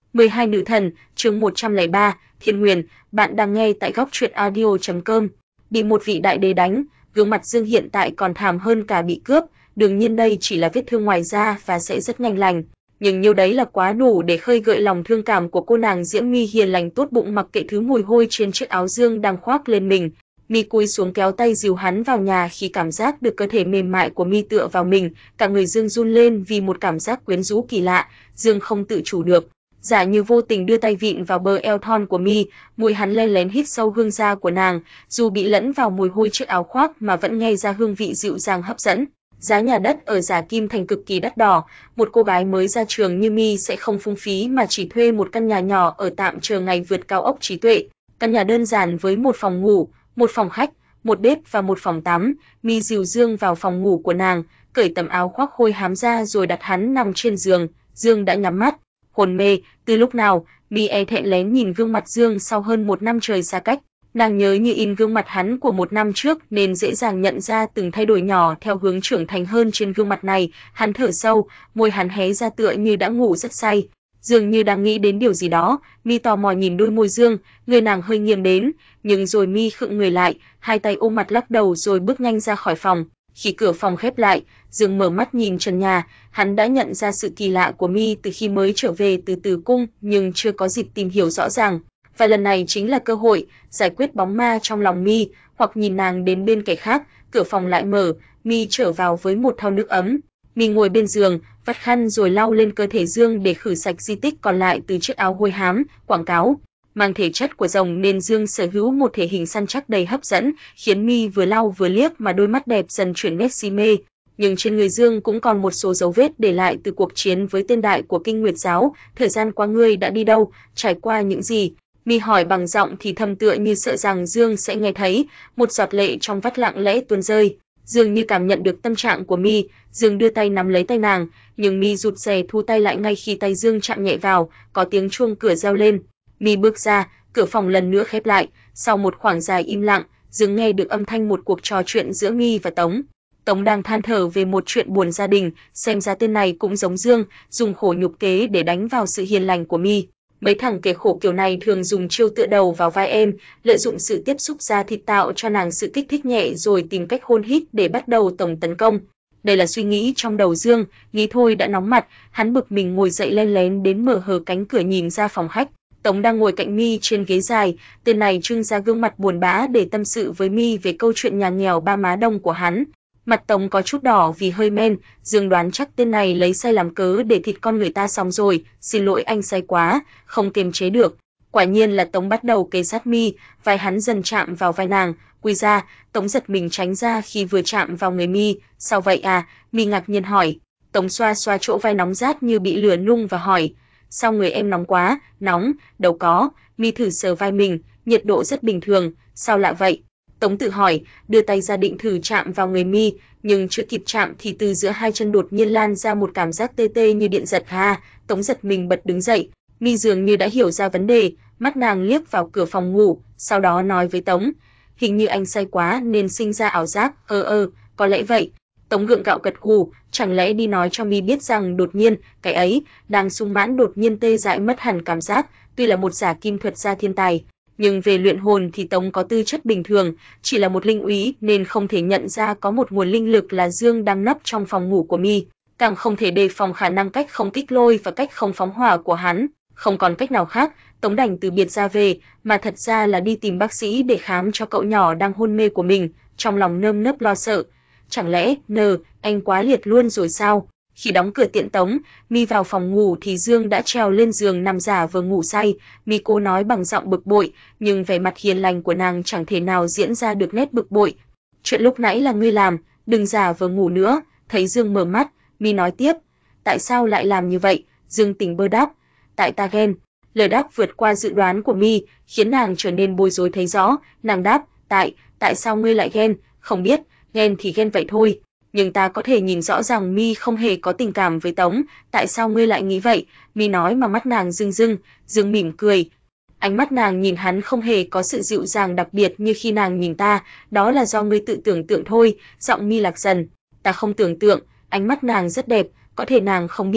12 nữ thần, chương 103, Thiên Nguyền, bạn đang nghe tại góc truyện audio.com. Bị một vị đại đế đánh, gương mặt Dương hiện tại còn thảm hơn cả bị cướp, đương nhiên đây chỉ là vết thương ngoài da và sẽ rất nhanh lành, nhưng nhiêu đấy là quá đủ để khơi gợi lòng thương cảm của cô nàng Diễm My hiền lành tốt bụng mặc kệ thứ mùi hôi trên chiếc áo Dương đang khoác lên mình. My cúi xuống kéo tay dìu hắn vào nhà, khi cảm giác được cơ thể mềm mại của My tựa vào mình, cả người Dương run lên vì một cảm giác quyến rũ kỳ lạ, Dương không tự chủ được. Giả như vô tình đưa tay vịn vào bờ eo thon của My, mũi hắn len lén hít sâu hương da của nàng, dù bị lẫn vào mùi hôi chiếc áo khoác mà vẫn nghe ra hương vị dịu dàng hấp dẫn. Giá nhà đất ở Giả Kim Thành cực kỳ đắt đỏ, một cô gái mới ra trường như My sẽ không phung phí mà chỉ thuê một căn nhà nhỏ ở tạm chờ ngày vượt cao ốc trí tuệ. Căn nhà đơn giản với một phòng ngủ, một phòng khách, một bếp và một phòng tắm. My dìu Dương vào phòng ngủ của nàng, cởi tấm áo khoác hôi hám ra rồi đặt hắn nằm trên giường. Dương đã nhắm mắt, hồn mê. Từ lúc nào, My thẹn lén nhìn gương mặt Dương sau hơn một năm trời xa cách. Nàng nhớ như in gương mặt hắn của một năm trước nên dễ dàng nhận ra từng thay đổi nhỏ theo hướng trưởng thành hơn trên gương mặt này. Hắn thở sâu, môi hắn hé ra tựa như đã ngủ rất say. Dường như đang nghĩ đến điều gì đó, My tò mò nhìn đôi môi Dương, người nàng hơi nghiêng đến, nhưng rồi My khựng người lại, hai tay ôm mặt lắc đầu rồi bước nhanh ra khỏi phòng. Khi cửa phòng khép lại, Dương mở mắt nhìn trần nhà, hắn đã nhận ra sự kỳ lạ của My từ khi mới trở về từ Tử Cung, nhưng chưa có dịp tìm hiểu rõ ràng. Và lần này chính là cơ hội giải quyết bóng ma trong lòng My, hoặc nhìn nàng đến bên kẻ khác. Cửa phòng lại mở, My trở vào với một thau nước ấm. My ngồi bên giường, vắt khăn rồi lau lên cơ thể Dương để khử sạch di tích còn lại từ chiếc áo hôi hám. Quảng cáo mang thể chất của rồng nên Dương sở hữu một thể hình săn chắc đầy hấp dẫn, khiến My vừa lau vừa liếc mà đôi mắt đẹp dần chuyển nét si mê. Nhưng trên người Dương cũng còn một số dấu vết để lại từ cuộc chiến với tên đại của Kinh Nguyệt giáo. Thời gian qua ngươi đã đi đâu, trải qua những gì? My hỏi bằng giọng thì thầm tựa như sợ rằng Dương sẽ nghe thấy. Một giọt lệ trong vắt lặng lẽ tuôn rơi. Dương như cảm nhận được tâm trạng của My, Dương đưa tay nắm lấy tay nàng, nhưng My rụt rè thu tay lại ngay khi tay Dương chạm nhẹ vào. Có tiếng chuông cửa reo lên. My bước ra, cửa phòng lần nữa khép lại. Sau một khoảng dài im lặng, Dương nghe được âm thanh một cuộc trò chuyện giữa My và Tống. Tống đang than thở về một chuyện buồn gia đình, xem ra tên này cũng giống Dương, dùng khổ nhục kế để đánh vào sự hiền lành của My. Mấy thằng kẻ khổ kiểu này thường dùng chiêu tựa đầu vào vai em, lợi dụng sự tiếp xúc da thịt tạo cho nàng sự kích thích nhẹ rồi tìm cách hôn hít để bắt đầu tổng tấn công. Đây là suy nghĩ trong đầu Dương, nghĩ thôi đã nóng mặt, hắn bực mình ngồi dậy len lén đến mở hờ cánh cửa nhìn ra phòng khách. Tống đang ngồi cạnh My trên ghế dài, tên này trưng ra gương mặt buồn bã để tâm sự với My về câu chuyện nhà nghèo ba má đông của hắn. Mặt Tống có chút đỏ vì hơi men, Dương đoán chắc tên này lấy say làm cớ để thịt con người ta xong rồi, xin lỗi anh say quá, không kiềm chế được. Quả nhiên là Tống bắt đầu kề sát My, vai hắn dần chạm vào vai nàng, quy ra, Tống giật mình tránh ra khi vừa chạm vào người My, sao vậy à? My ngạc nhiên hỏi. Tống xoa xoa chỗ vai nóng rát như bị lửa nung và hỏi, sao người em nóng quá? Nóng, đâu có. My thử sờ vai mình, nhiệt độ rất bình thường, sao lạ vậy? Tống tự hỏi, đưa tay ra định thử chạm vào người My, nhưng chưa kịp chạm thì từ giữa hai chân đột nhiên lan ra một cảm giác tê tê như điện giật. Ha, Tống giật mình bật đứng dậy. My dường như đã hiểu ra vấn đề, mắt nàng liếc vào cửa phòng ngủ, sau đó nói với Tống, hình như anh say quá nên sinh ra ảo giác. Có lẽ vậy. Tống gượng gạo gật gù, chẳng lẽ đi nói cho My biết rằng đột nhiên, cái ấy, đang sung mãn đột nhiên tê dại mất hẳn cảm giác, tuy là một giả kim thuật gia thiên tài. Nhưng về luyện hồn thì Tống có tư chất bình thường, chỉ là một linh úy nên không thể nhận ra có một nguồn linh lực là Dương đang nấp trong phòng ngủ của My, càng không thể đề phòng khả năng cách không kích lôi và cách không phóng hỏa của hắn. Không còn cách nào khác, Tống đành từ biệt ra về, mà thật ra là đi tìm bác sĩ để khám cho cậu nhỏ đang hôn mê của mình, trong lòng nơm nớp lo sợ. Chẳng lẽ, anh quá liệt luôn rồi sao? Khi đóng cửa tiễn Tống, My vào phòng ngủ thì Dương đã trèo lên giường nằm giả vờ ngủ say. My cố nói bằng giọng bực bội, nhưng vẻ mặt hiền lành của nàng chẳng thể nào diễn ra được nét bực bội. Chuyện lúc nãy là ngươi làm, đừng giả vờ ngủ nữa. Thấy Dương mở mắt, My nói tiếp, tại sao lại làm như vậy? Dương tỉnh bơ đáp, tại ta ghen. Lời đáp vượt qua dự đoán của My, khiến nàng trở nên bối rối thấy rõ. Nàng đáp, tại sao ngươi lại ghen? Không biết, ghen thì ghen vậy thôi. Nhưng ta có thể nhìn rõ rằng My không hề có tình cảm với Tống, tại sao ngươi lại nghĩ vậy? My nói mà mắt nàng rưng rưng. Dương mỉm cười. Ánh mắt nàng nhìn hắn không hề có sự dịu dàng đặc biệt như khi nàng nhìn ta, đó là do ngươi tự tưởng tượng thôi. Giọng My lạc dần. Ta không tưởng tượng. Ánh mắt nàng rất đẹp, có thể nàng không biết,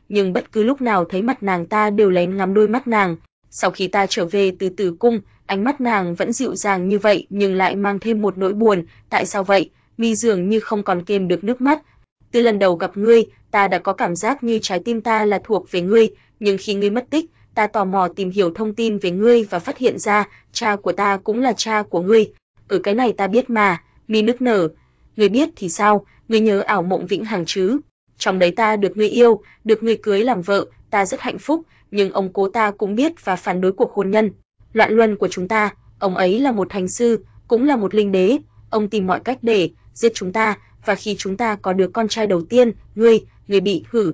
nhưng bất cứ lúc nào thấy mặt nàng ta đều lén ngắm đôi mắt nàng. Sau khi ta trở về từ Tử Cung, ánh mắt nàng vẫn dịu dàng như vậy nhưng lại mang thêm một nỗi buồn. Tại sao vậy? Mi dường như không còn kềm được nước mắt. Từ lần đầu gặp ngươi, ta đã có cảm giác như trái tim ta là thuộc về ngươi, nhưng khi ngươi mất tích, ta tò mò tìm hiểu thông tin về ngươi và phát hiện ra cha của ta cũng là cha của ngươi. Cái này ta biết mà. Mi nức nở. Ngươi biết thì sao? Ngươi nhớ ảo mộng vĩnh hằng chứ? Trong đấy ta được ngươi yêu, được ngươi cưới làm vợ, ta rất hạnh phúc, nhưng ông cố ta cũng biết và phản đối cuộc hôn nhân loạn luân của chúng ta. Ông ấy là một thành sư, cũng là một linh đế, ông tìm mọi cách để giết chúng ta, và khi chúng ta có đứa con trai đầu tiên, ngươi bị hử,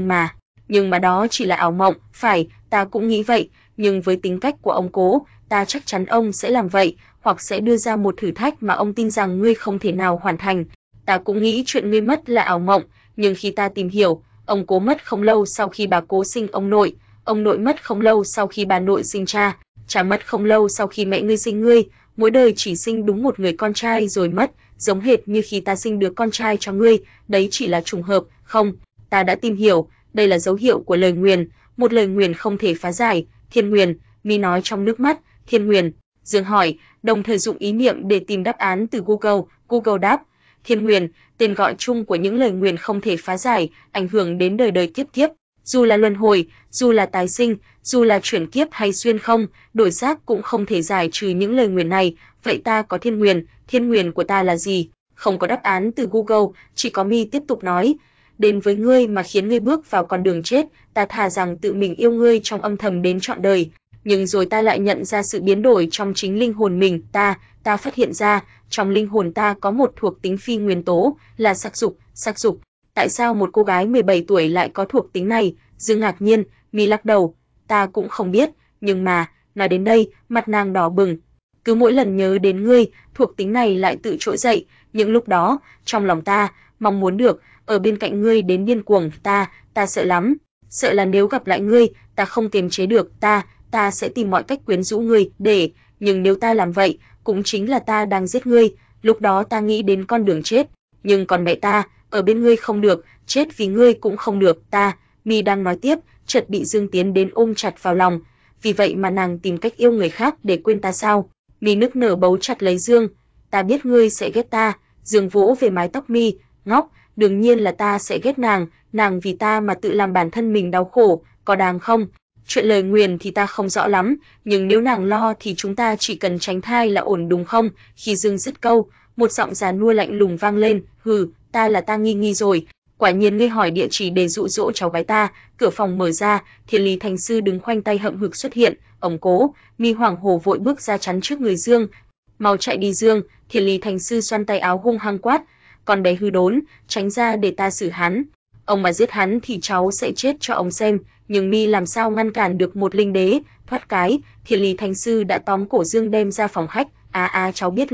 nhưng mà đó chỉ là ảo mộng. Phải, ta cũng nghĩ vậy, nhưng với tính cách của ông cố, ta chắc chắn ông sẽ làm vậy, hoặc sẽ đưa ra một thử thách mà ông tin rằng ngươi không thể nào hoàn thành. Ta cũng nghĩ chuyện ngươi mất là ảo mộng, nhưng khi ta tìm hiểu, ông cố mất không lâu sau khi bà cố sinh ông nội mất không lâu sau khi bà nội sinh cha mất không lâu sau khi mẹ ngươi sinh ngươi, mỗi đời chỉ sinh đúng một người con trai rồi mất, giống hệt như khi ta sinh đứa con trai cho ngươi, đấy chỉ là trùng hợp. Không, ta đã tìm hiểu, đây là dấu hiệu của lời nguyền, một lời nguyền không thể phá giải. Thiên nguyền, Mi nói trong nước mắt. Thiên nguyền, Dương hỏi, đồng thời dụng ý niệm để tìm đáp án từ Google. Google đáp, thiên nguyền, tên gọi chung của những lời nguyền không thể phá giải, ảnh hưởng đến đời đời kiếp kiếp. Dù là luân hồi, dù là tái sinh, dù là chuyển kiếp hay xuyên không, đổi xác cũng không thể giải trừ những lời nguyền này. Vậy ta có thiên nguyền của ta là gì? Không có đáp án từ Google, chỉ có Mi tiếp tục nói. Đến với ngươi mà khiến ngươi bước vào con đường chết, ta thà rằng tự mình yêu ngươi trong âm thầm đến trọn đời. Nhưng rồi ta lại nhận ra sự biến đổi trong chính linh hồn mình. Ta phát hiện ra, trong linh hồn ta có một thuộc tính phi nguyên tố, là sắc dục. Tại sao một cô gái 17 tuổi lại có thuộc tính này? Dương ngạc nhiên, Mi lắc đầu. Ta cũng không biết, nhưng mà, nói đến đây, mặt nàng đỏ bừng. Cứ mỗi lần nhớ đến ngươi, thuộc tính này lại tự trỗi dậy. Những lúc đó, trong lòng ta, mong muốn được ở bên cạnh ngươi đến điên cuồng. Ta sợ lắm. Sợ là nếu gặp lại ngươi, ta không kiềm chế được. Ta sẽ tìm mọi cách quyến rũ ngươi, nhưng nếu ta làm vậy, cũng chính là ta đang giết ngươi. Lúc đó ta nghĩ đến con đường chết. Nhưng còn mẹ ta, ở bên ngươi không được, chết vì ngươi cũng không được. Mi đang nói tiếp, chợt bị Dương tiến đến ôm chặt vào lòng. Vì vậy mà nàng tìm cách yêu người khác để quên ta sao? Mi nức nở bấu chặt lấy Dương. Ta biết ngươi sẽ ghét ta. Dương vỗ về mái tóc Mi, ngóc, đương nhiên là ta sẽ ghét nàng vì ta mà tự làm bản thân mình đau khổ, có đáng không? Chuyện lời nguyền thì ta không rõ lắm, nhưng nếu nàng lo thì chúng ta chỉ cần tránh thai là ổn đúng không? Khi Dương dứt câu, một giọng già nua lạnh lùng vang lên, hừ, ta nghi rồi. Quả nhiên ngươi hỏi địa chỉ để dụ dỗ cháu gái ta. Cửa phòng mở ra, Thiên Lý Thành sư đứng khoanh tay hậm hực xuất hiện. Ông cố, Mi hoảng hổ vội bước ra chắn trước người Dương. Mau chạy đi Dương! Thiên Lý Thành sư xoăn tay áo hung hăng quát. Con bé hư đốn, tránh ra để ta xử hắn. Ông mà giết hắn thì cháu sẽ chết cho ông xem. Nhưng Mi làm sao ngăn cản được một linh đế? Thoát cái, Thiên Lý Thành sư đã tóm cổ Dương đem ra phòng khách. Cháu biết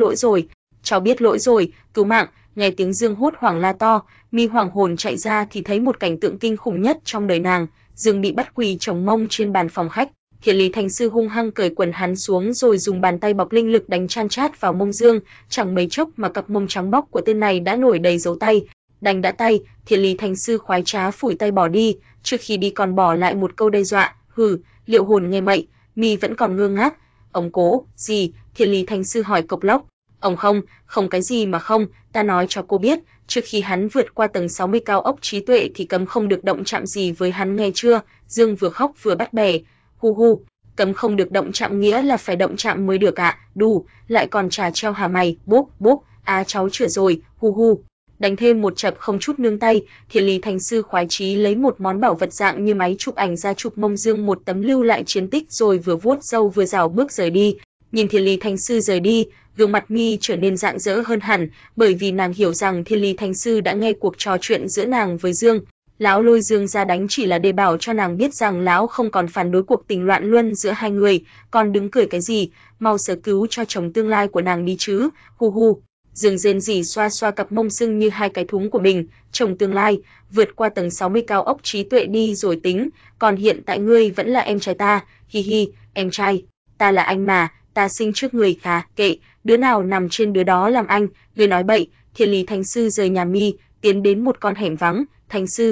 lỗi rồi, cứu mạng! Nghe tiếng Dương hốt hoảng la to, Mi hoảng hồn chạy ra thì thấy một cảnh tượng kinh khủng nhất trong đời nàng. Dương bị bắt quỳ chồng mông trên bàn phòng khách. Thiên Lý Thành sư hung hăng cởi quần hắn xuống rồi dùng bàn tay bọc linh lực đánh chan chát vào mông Dương. Chẳng mấy chốc mà cặp mông trắng bóc của tên này đã nổi đầy dấu tay. Đành đã tay, Thiên Lý Thành sư khoái trá phủi tay bỏ đi, trước khi đi còn bỏ lại một câu đe dọa. Hừ, Liệu hồn nghe mệnh. Mi vẫn còn ngơ ngác. Ông cố, gì? Thiên Lý Thành sư hỏi cộc lốc. Ông không cái gì mà không, ta nói cho cô biết, trước khi hắn vượt qua tầng 60 cao ốc trí tuệ thì cấm không được động chạm gì với hắn nghe chưa? Dương vừa khóc vừa bắt bẻ. Hu, cấm không được động chạm nghĩa là phải động chạm mới được ạ. Đủ, lại còn trà treo hả mày? Bốp, cháu chữa rồi. Hu. Đánh thêm một chập không chút nương tay, Thiên Lý Thành sư khoái chí lấy một món bảo vật dạng như máy chụp ảnh ra chụp mông Dương một tấm lưu lại chiến tích rồi vừa vuốt râu vừa rảo bước rời đi. Nhìn Thiên Lý Thành sư rời đi, gương mặt Mi trở nên rạng rỡ hơn hẳn, bởi vì nàng hiểu rằng Thiên Lý Thành sư đã nghe cuộc trò chuyện giữa nàng với Dương. Lão lôi Dương ra đánh chỉ là để bảo cho nàng biết rằng lão không còn phản đối cuộc tình loạn luân giữa hai người, còn đứng cười cái gì, mau sớ cứu cho chồng tương lai của nàng đi chứ. Hu. Dương rên rỉ xoa xoa cặp mông sưng như hai cái thúng của mình. Chồng tương lai, vượt qua tầng 60 cao ốc trí tuệ đi rồi tính, còn hiện tại ngươi vẫn là em trai ta. Hi, em trai, ta là anh mà, ta sinh trước người khá, kệ, đứa nào nằm trên đứa đó làm anh. Ngươi nói bậy. Thiên Lý Thành sư rời nhà Mi, tiến đến một con hẻm vắng. Thành sư,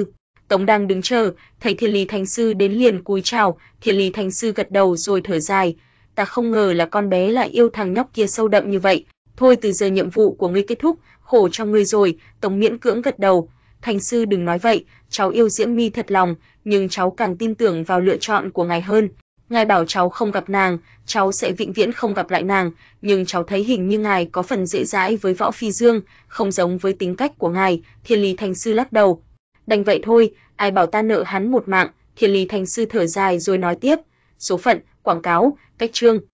Tống đang đứng chờ, thấy Thiên Lý Thánh Sư đến liền cúi chào, Thiên Lý Thánh Sư gật đầu rồi thở dài, ta không ngờ là con bé lại yêu thằng nhóc kia sâu đậm như vậy. Thôi từ giờ nhiệm vụ của ngươi kết thúc, khổ cho ngươi rồi. Tống miễn cưỡng gật đầu. Thánh Sư đừng nói vậy, cháu yêu Diễm My thật lòng, nhưng cháu càng tin tưởng vào lựa chọn của ngài hơn. Ngài bảo cháu không gặp nàng, cháu sẽ vĩnh viễn không gặp lại nàng, nhưng cháu thấy hình như ngài có phần dễ dãi với Võ Phi Dương, không giống với tính cách của ngài. Thiên Lý Thánh Sư lắc đầu. Đành vậy thôi, ai bảo ta nợ hắn một mạng. Thiên Lý Thánh Sư thở dài rồi nói tiếp, số phận, quảng cáo, cách chương.